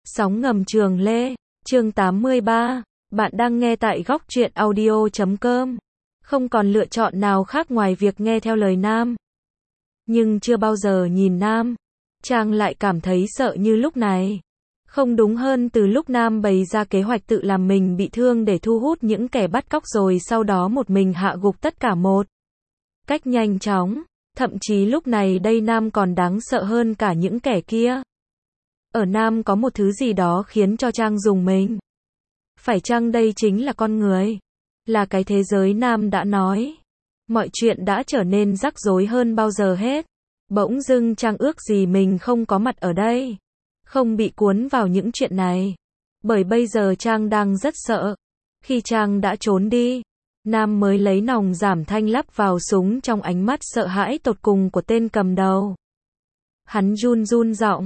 Sóng ngầm Trường Lê, chương 83, bạn đang nghe tại góc truyện audio.com. Không còn lựa chọn nào khác ngoài việc nghe theo lời Nam. Nhưng chưa bao giờ nhìn Nam, Trang lại cảm thấy sợ như lúc này. Không đúng hơn từ lúc Nam bày ra kế hoạch tự làm mình bị thương để thu hút những kẻ bắt cóc rồi sau đó một mình hạ gục tất cả một cách nhanh chóng. Thậm chí lúc này đây Nam còn đáng sợ hơn cả những kẻ kia. Ở Nam có một thứ gì đó khiến cho Trang rùng mình. Phải chăng đây chính là con người? Là cái thế giới Nam đã nói. Mọi chuyện đã trở nên rắc rối hơn bao giờ hết. Bỗng dưng Trang ước gì mình không có mặt ở đây. Không bị cuốn vào những chuyện này. Bởi bây giờ Trang đang rất sợ. Khi Trang đã trốn đi, Nam mới lấy nòng giảm thanh lắp vào súng trong ánh mắt sợ hãi tột cùng của tên cầm đầu. Hắn run run giọng,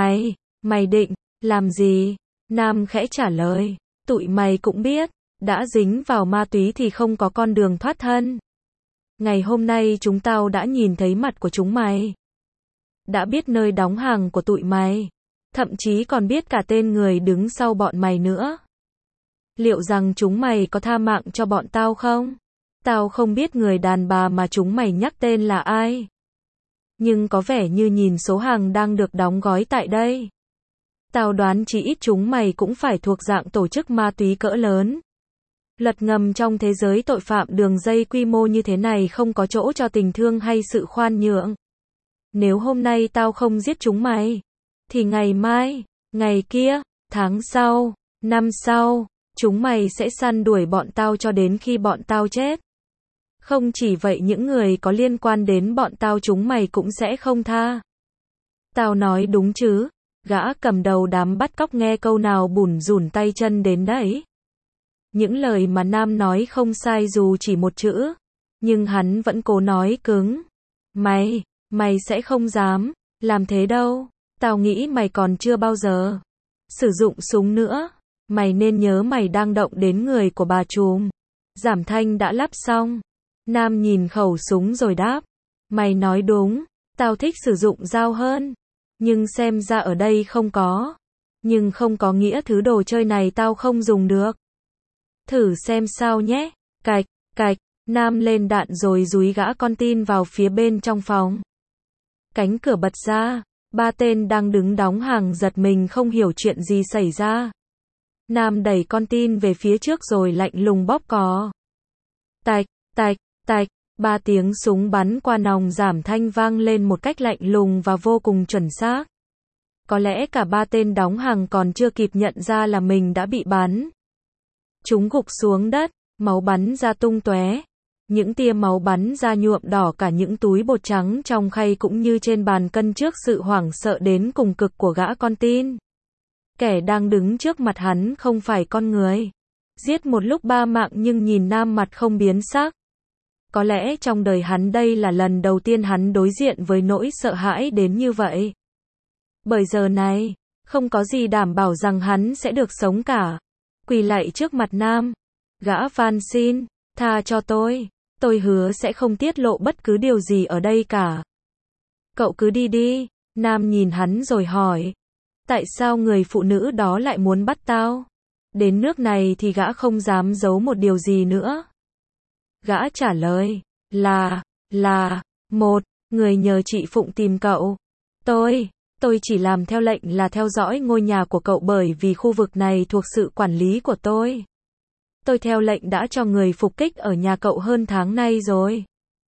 mày định làm gì? Nam khẽ trả lời, tụi mày cũng biết, đã dính vào ma túy thì không có con đường thoát thân. Ngày hôm nay chúng tao đã nhìn thấy mặt của chúng mày. Đã biết nơi đóng hàng của tụi mày. Thậm chí còn biết cả tên người đứng sau bọn mày nữa. Liệu rằng chúng mày có tha mạng cho bọn tao không? Tao không biết người đàn bà mà chúng mày nhắc tên là ai. Nhưng có vẻ như nhìn số hàng đang được đóng gói tại đây. Tao đoán chỉ ít chúng mày cũng phải thuộc dạng tổ chức ma túy cỡ lớn. Luật ngầm trong thế giới tội phạm đường dây quy mô như thế này không có chỗ cho tình thương hay sự khoan nhượng. Nếu hôm nay tao không giết chúng mày, thì ngày mai, ngày kia, tháng sau, năm sau, chúng mày sẽ săn đuổi bọn tao cho đến khi bọn tao chết. Không chỉ vậy những người có liên quan đến bọn tao chúng mày cũng sẽ không tha. Tao nói đúng chứ? Gã cầm đầu đám bắt cóc nghe câu nào bủn rủn tay chân đến đấy. Những lời mà Nam nói không sai dù chỉ một chữ. Nhưng hắn vẫn cố nói cứng. Mày sẽ không dám làm thế đâu. Tao nghĩ mày còn chưa bao giờ sử dụng súng nữa. Mày nên nhớ mày đang động đến người của bà trùm. Giảm thanh đã lắp xong. Nam nhìn khẩu súng rồi đáp. Mày nói đúng, tao thích sử dụng dao hơn. Nhưng xem ra ở đây không có. Nhưng không có nghĩa thứ đồ chơi này tao không dùng được. Thử xem sao nhé. Cạch, Nam lên đạn rồi dúi gã con tin vào phía bên trong phòng. Cánh cửa bật ra. Ba tên đang đứng đóng hàng giật mình không hiểu chuyện gì xảy ra. Nam đẩy con tin về phía trước rồi lạnh lùng bóp cò. Tạch, ba tiếng súng bắn qua nòng giảm thanh vang lên một cách lạnh lùng và vô cùng chuẩn xác. Có lẽ cả ba tên đóng hàng còn chưa kịp nhận ra là mình đã bị bắn. Chúng gục xuống đất, máu bắn ra tung tóe. Những tia máu bắn ra nhuộm đỏ cả những túi bột trắng trong khay cũng như trên bàn cân trước sự hoảng sợ đến cùng cực của gã con tin. Kẻ đang đứng trước mặt hắn không phải con người. Giết một lúc 3 mạng nhưng nhìn Nam mặt không biến sắc. Có lẽ trong đời hắn đây là lần đầu tiên hắn đối diện với nỗi sợ hãi đến như vậy. Bởi giờ này, không có gì đảm bảo rằng hắn sẽ được sống cả. Quỳ lạy trước mặt Nam. Gã van xin, tha cho tôi hứa sẽ không tiết lộ bất cứ điều gì ở đây cả. Cậu cứ đi đi. Nam nhìn hắn rồi hỏi. Tại sao người phụ nữ đó lại muốn bắt tao? Đến nước này thì gã không dám giấu một điều gì nữa. Gã trả lời, là, một người nhờ chị Phụng tìm cậu. Tôi chỉ làm theo lệnh là theo dõi ngôi nhà của cậu bởi vì khu vực này thuộc sự quản lý của tôi. Tôi theo lệnh đã cho người phục kích ở nhà cậu hơn tháng nay rồi.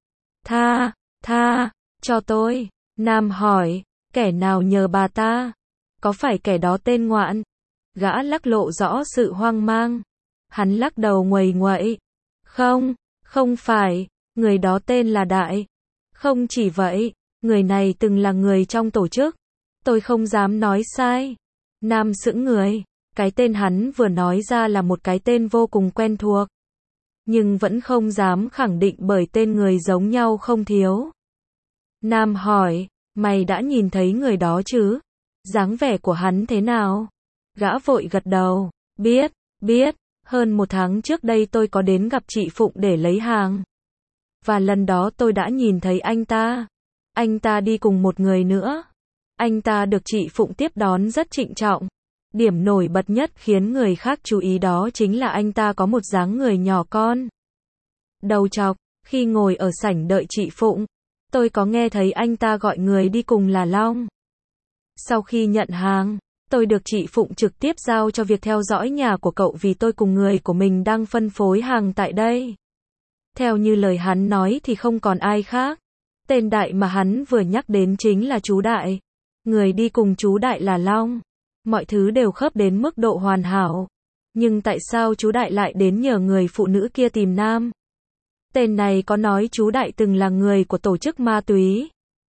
Tha cho tôi. Nam hỏi, kẻ nào nhờ bà ta? Có phải kẻ đó tên Ngoạn? Gã lắc lộ rõ sự hoang mang. Hắn lắc đầu nguầy nguậy. Không phải, người đó tên là Đại. Không chỉ vậy, người này từng là người trong tổ chức. Tôi không dám nói sai. Nam sững người. Cái tên hắn vừa nói ra là một cái tên vô cùng quen thuộc. Nhưng vẫn không dám khẳng định bởi tên người giống nhau không thiếu. Nam hỏi, mày đã nhìn thấy người đó chứ? Dáng vẻ của hắn thế nào? Gã vội gật đầu. Biết. Hơn 1 tháng trước đây tôi có đến gặp chị Phụng để lấy hàng. Và lần đó tôi đã nhìn thấy anh ta. Anh ta đi cùng một người nữa. Anh ta được chị Phụng tiếp đón rất trịnh trọng. Điểm nổi bật nhất khiến người khác chú ý đó chính là anh ta có một dáng người nhỏ con, đầu trọc. Khi ngồi ở sảnh đợi chị Phụng, tôi có nghe thấy anh ta gọi người đi cùng là Long. Sau khi nhận hàng, tôi được chị Phụng trực tiếp giao cho việc theo dõi nhà của cậu vì tôi cùng người của mình đang phân phối hàng tại đây. Theo như lời hắn nói thì không còn ai khác. Tên Đại mà hắn vừa nhắc đến chính là chú Đại. Người đi cùng chú Đại là Long. Mọi thứ đều khớp đến mức độ hoàn hảo. Nhưng tại sao chú Đại lại đến nhờ người phụ nữ kia tìm Nam? Tên này có nói chú Đại từng là người của tổ chức ma túy.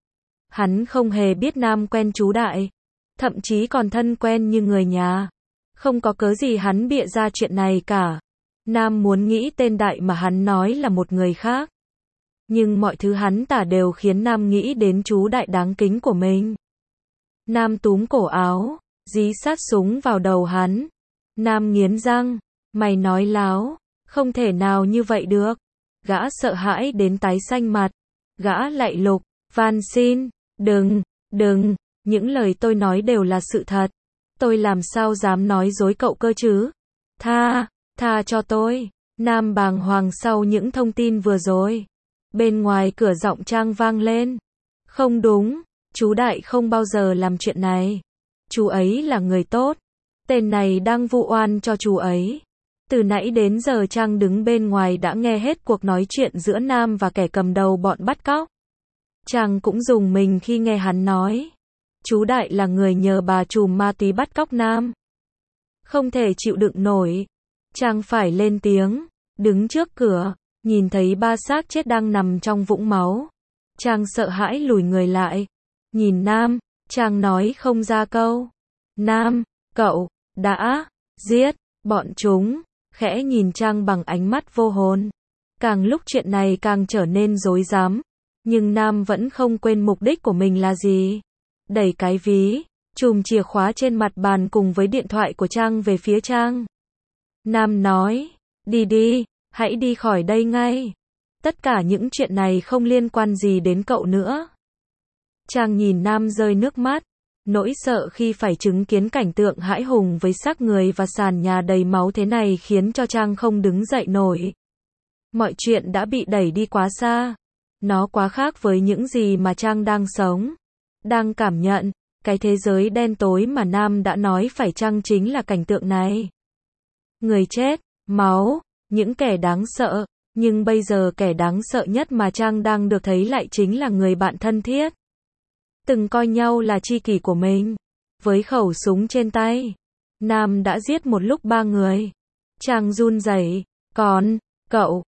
Hắn không hề biết Nam quen chú Đại. Thậm chí còn thân quen như người nhà. Không có cớ gì hắn bịa ra chuyện này cả. Nam muốn nghĩ tên Đại mà hắn nói là một người khác. Nhưng mọi thứ hắn tả đều khiến Nam nghĩ đến chú Đại đáng kính của mình. Nam túm cổ áo, dí sát súng vào đầu hắn. Nam nghiến răng, mày nói láo, không thể nào như vậy được. Gã sợ hãi đến tái xanh mặt. Gã lạy lục, van xin, đừng, những lời tôi nói đều là sự thật. Tôi làm sao dám nói dối cậu cơ chứ? Tha cho tôi. Nam bàng hoàng sau những thông tin vừa rồi. Bên ngoài cửa giọng Trang vang lên. Không đúng, chú Đại không bao giờ làm chuyện này. Chú ấy là người tốt. Tên này đang vu oan cho chú ấy. Từ nãy đến giờ Trang đứng bên ngoài đã nghe hết cuộc nói chuyện giữa Nam và kẻ cầm đầu bọn bắt cóc. Trang cũng rùng mình khi nghe hắn nói. Chú Đại là người nhờ bà trùm ma túy bắt cóc Nam. Không thể chịu đựng nổi. Trang phải lên tiếng. Đứng trước cửa, nhìn thấy ba xác chết đang nằm trong vũng máu. Trang sợ hãi lùi người lại. Nhìn Nam, Trang nói không ra câu. Nam, cậu đã giết bọn chúng. Khẽ nhìn Trang bằng ánh mắt vô hồn. Càng lúc chuyện này càng trở nên rối rắm. Nhưng Nam vẫn không quên mục đích của mình là gì. Đẩy cái ví, chùm chìa khóa trên mặt bàn cùng với điện thoại của Trang về phía Trang. Nam nói, đi, hãy đi khỏi đây ngay. Tất cả những chuyện này không liên quan gì đến cậu nữa. Trang nhìn Nam rơi nước mắt. Nỗi sợ khi phải chứng kiến cảnh tượng hãi hùng với xác người và sàn nhà đầy máu thế này khiến cho Trang không đứng dậy nổi. Mọi chuyện đã bị đẩy đi quá xa. Nó quá khác với những gì mà Trang đang sống, đang cảm nhận. Cái thế giới đen tối mà Nam đã nói phải chăng chính là cảnh tượng này. Người chết, máu, những kẻ đáng sợ. Nhưng bây giờ kẻ đáng sợ nhất mà Trang đang được thấy lại chính là người bạn thân thiết. Từng coi nhau là tri kỷ của mình. Với khẩu súng trên tay, Nam đã giết một lúc 3 người. Trang run rẩy. Còn, cậu,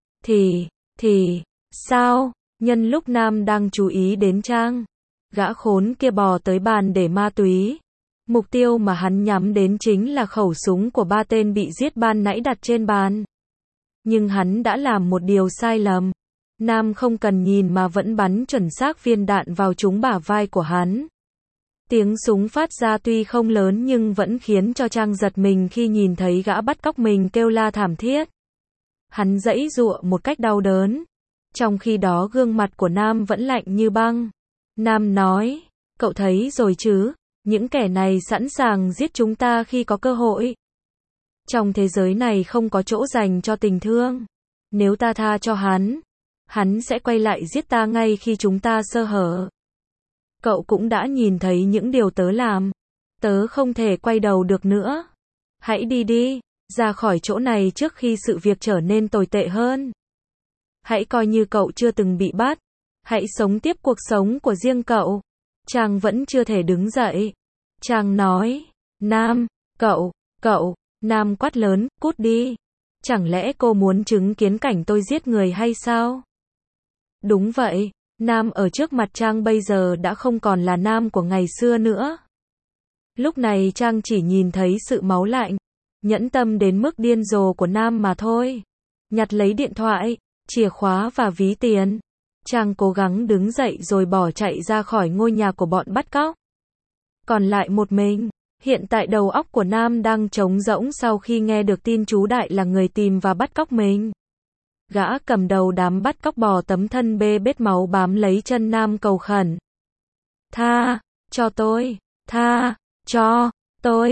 thì, sao? Nhân lúc Nam đang chú ý đến Trang, gã khốn kia bò tới bàn để ma túy. Mục tiêu mà hắn nhắm đến chính là khẩu súng của 3 tên bị giết ban nãy đặt trên bàn. Nhưng hắn đã làm một điều sai lầm. Nam không cần nhìn mà vẫn bắn chuẩn xác viên đạn vào trúng bả vai của hắn. Tiếng súng phát ra tuy không lớn nhưng vẫn khiến cho Trang giật mình khi nhìn thấy gã bắt cóc mình kêu la thảm thiết. Hắn giãy giụa một cách đau đớn. Trong khi đó gương mặt của Nam vẫn lạnh như băng. Nam nói, cậu thấy rồi chứ, những kẻ này sẵn sàng giết chúng ta khi có cơ hội. Trong thế giới này không có chỗ dành cho tình thương. Nếu ta tha cho hắn sẽ quay lại giết ta ngay khi chúng ta sơ hở. Cậu cũng đã nhìn thấy những điều tớ làm. Tớ không thể quay đầu được nữa. Hãy đi, ra khỏi chỗ này trước khi sự việc trở nên tồi tệ hơn. Hãy coi như cậu chưa từng bị bắt. Hãy sống tiếp cuộc sống của riêng cậu. Trang vẫn chưa thể đứng dậy. Trang nói, Nam, cậu, Nam quát lớn, cút đi. Chẳng lẽ cô muốn chứng kiến cảnh tôi giết người hay sao? Đúng vậy, Nam ở trước mặt Trang bây giờ đã không còn là Nam của ngày xưa nữa. Lúc này Trang chỉ nhìn thấy sự máu lạnh, nhẫn tâm đến mức điên rồ của Nam mà thôi. Nhặt lấy điện thoại, chìa khóa và ví tiền. Trang cố gắng đứng dậy rồi bỏ chạy ra khỏi ngôi nhà của bọn bắt cóc. Còn lại một mình, hiện tại đầu óc của Nam đang trống rỗng sau khi nghe được tin chú Đại là người tìm và bắt cóc mình. Gã cầm đầu đám bắt cóc bò tấm thân bê bết máu bám lấy chân Nam cầu khẩn. Tha cho tôi.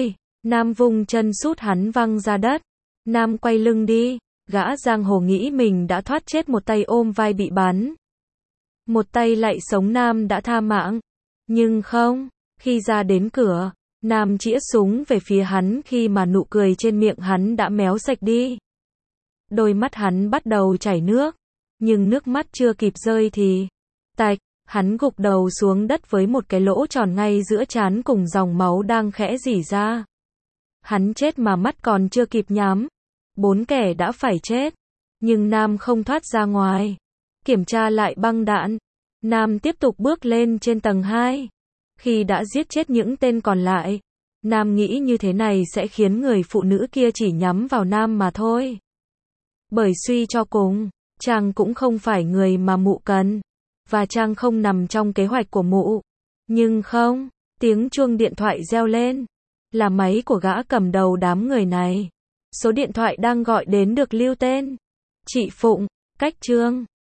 Nam vung chân sút hắn văng ra đất. Nam quay lưng đi. Gã giang hồ nghĩ mình đã thoát chết, một tay ôm vai bị bắn. Một tay lại sống Nam đã tha mạng. Nhưng không, khi ra đến cửa, Nam chĩa súng về phía hắn khi mà nụ cười trên miệng hắn đã méo sạch đi. Đôi mắt hắn bắt đầu chảy nước, nhưng nước mắt chưa kịp rơi thì, tạch, hắn gục đầu xuống đất với một cái lỗ tròn ngay giữa trán cùng dòng máu đang khẽ rỉ ra. Hắn chết mà mắt còn chưa kịp nhắm. 4 kẻ đã phải chết, nhưng Nam không thoát ra ngoài. Kiểm tra lại băng đạn, Nam tiếp tục bước lên trên tầng 2. Khi đã giết chết những tên còn lại, Nam nghĩ như thế này sẽ khiến người phụ nữ kia chỉ nhắm vào Nam mà thôi. Bởi suy cho cùng, chàng cũng không phải người mà mụ cần, và chàng không nằm trong kế hoạch của mụ. Nhưng không, tiếng chuông điện thoại reo lên, là máy của gã cầm đầu đám người này. Số điện thoại đang gọi đến được lưu tên: chị Phụng, cách Trương.